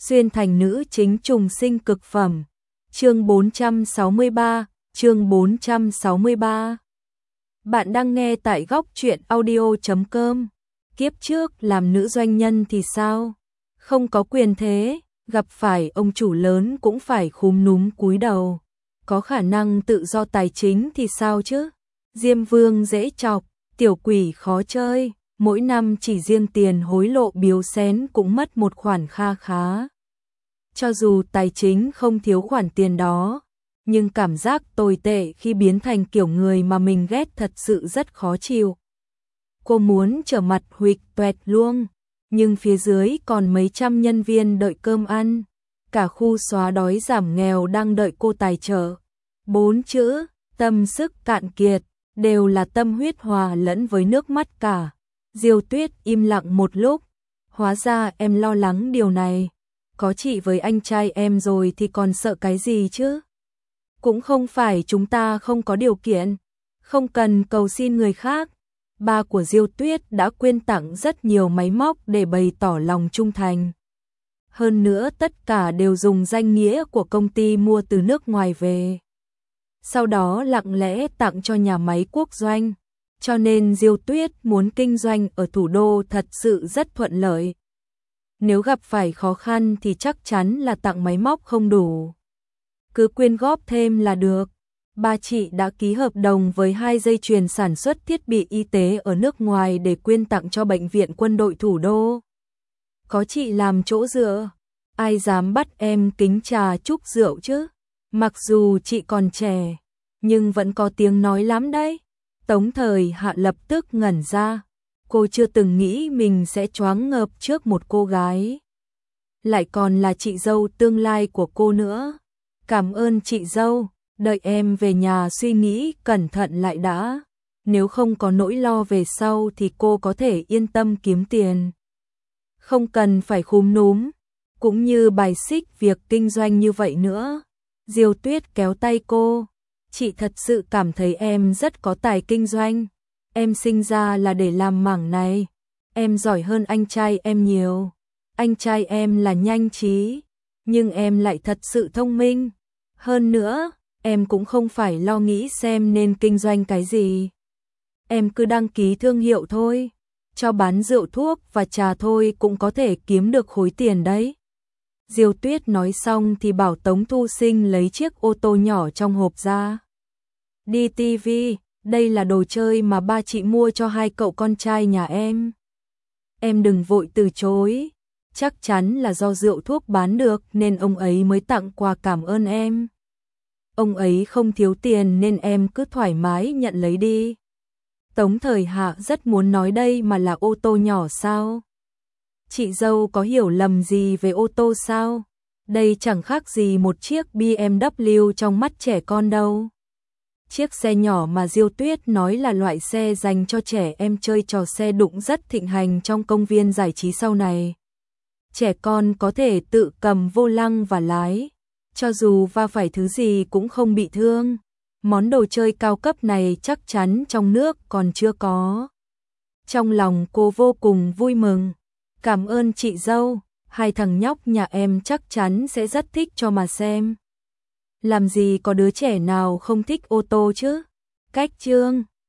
xuyên thành nữ chính trùng sinh cực phẩm. Chương 463, chương 463. Bạn đang nghe tại góc truyện audio.com. Kiếp trước làm nữ doanh nhân thì sao? Không có quyền thế, gặp phải ông chủ lớn cũng phải khúm núm cúi đầu. Có khả năng tự do tài chính thì sao chứ? Diêm Vương dễ chọc, tiểu quỷ khó chơi, mỗi năm chỉ riêng tiền hối lộ biếu xén cũng mất một khoản kha khá. Cho dù tài chính không thiếu khoản tiền đó, nhưng cảm giác tồi tệ khi biến thành kiểu người mà mình ghét thật sự rất khó chịu. Cô muốn trở mặt huỵch toẹt luôn, nhưng phía dưới còn mấy trăm nhân viên đợi cơm ăn. Cả khu xóa đói giảm nghèo đang đợi cô tài trợ. 4 chữ, tâm sức cạn kiệt, đều là tâm huyết hòa lẫn với nước mắt cả. Diêu Tuyết im lặng một lúc, hóa ra em lo lắng điều này. Có chị với anh trai em rồi thì còn sợ cái gì chứ? Cũng không phải chúng ta không có điều kiện, không cần cầu xin người khác. Ba của Diêu Tuyết đã quyên tặng rất nhiều máy móc để bày tỏ lòng trung thành. Hơn nữa tất cả đều dùng danh nghĩa của công ty mua từ nước ngoài về. Sau đó lặng lẽ tặng cho nhà máy quốc doanh. Cho nên Diêu Tuyết muốn kinh doanh ở thủ đô thật sự rất thuận lợi. Nếu gặp phải khó khăn thì chắc chắn là tặng máy móc không đủ. Cứ quyên góp thêm là được. Ba chị đã ký hợp đồng với 2 dây chuyền sản xuất thiết bị y tế ở nước ngoài để quyên tặng cho bệnh viện quân đội thủ đô. Có chị làm chỗ dựa, ai dám bắt em kính trà chúc rượu chứ? Mặc dù chị còn trẻ, nhưng vẫn có tiếng nói lắm đấy. Tống Thời Hạ lập tức ngẩn ra. Cô chưa từng nghĩ mình sẽ choáng ngợp trước một cô gái. Lại còn là chị dâu tương lai của cô nữa. Cảm ơn chị dâu, đợi em về nhà suy nghĩ cẩn thận lại đã. Nếu không có nỗi lo về sau thì cô có thể yên tâm kiếm tiền. Không cần phải khúm núm, cũng như bài xích việc kinh doanh như vậy nữa. Diêu Tuyết kéo tay cô. Chị thật sự cảm thấy em rất có tài kinh doanh. Em sinh ra là để làm mảng này. Em giỏi hơn anh trai em nhiều. Anh trai em là nhanh trí, nhưng em lại thật sự thông minh. Hơn nữa, em cũng không phải lo nghĩ xem nên kinh doanh cái gì. Em cứ đăng ký thương hiệu thôi. Cho bán rượu thuốc và trà thôi cũng có thể kiếm được khối tiền đấy. Diêu Tuyết nói xong thì bảo Tống Thu Sinh lấy chiếc ô tô nhỏ trong hộp ra. Đi tivi, đây là đồ chơi mà ba chị mua cho 2 cậu con trai nhà em. Em đừng vội từ chối, chắc chắn là do rượu thuốc bán được nên ông ấy mới tặng quà cảm ơn em. Ông ấy không thiếu tiền nên em cứ thoải mái nhận lấy đi. Tống Thời Hạ rất muốn nói đây mà là ô tô nhỏ sao? Chị dâu có hiểu lầm gì về ô tô sao? Đây chẳng khác gì một chiếc BMW trong mắt trẻ con đâu. Chiếc xe nhỏ mà Diêu Tuyết nói là loại xe dành cho trẻ em chơi trò xe đụng rất thịnh hành trong công viên giải trí sau này. Trẻ con có thể tự cầm vô lăng và lái, cho dù va phải thứ gì cũng không bị thương. Món đồ chơi cao cấp này chắc chắn trong nước còn chưa có. Trong lòng cô vô cùng vui mừng. Cảm ơn chị dâu, 2 thằng nhóc nhà em chắc chắn sẽ rất thích cho mà xem. Làm gì có đứa trẻ nào không thích ô tô chứ? Cách chương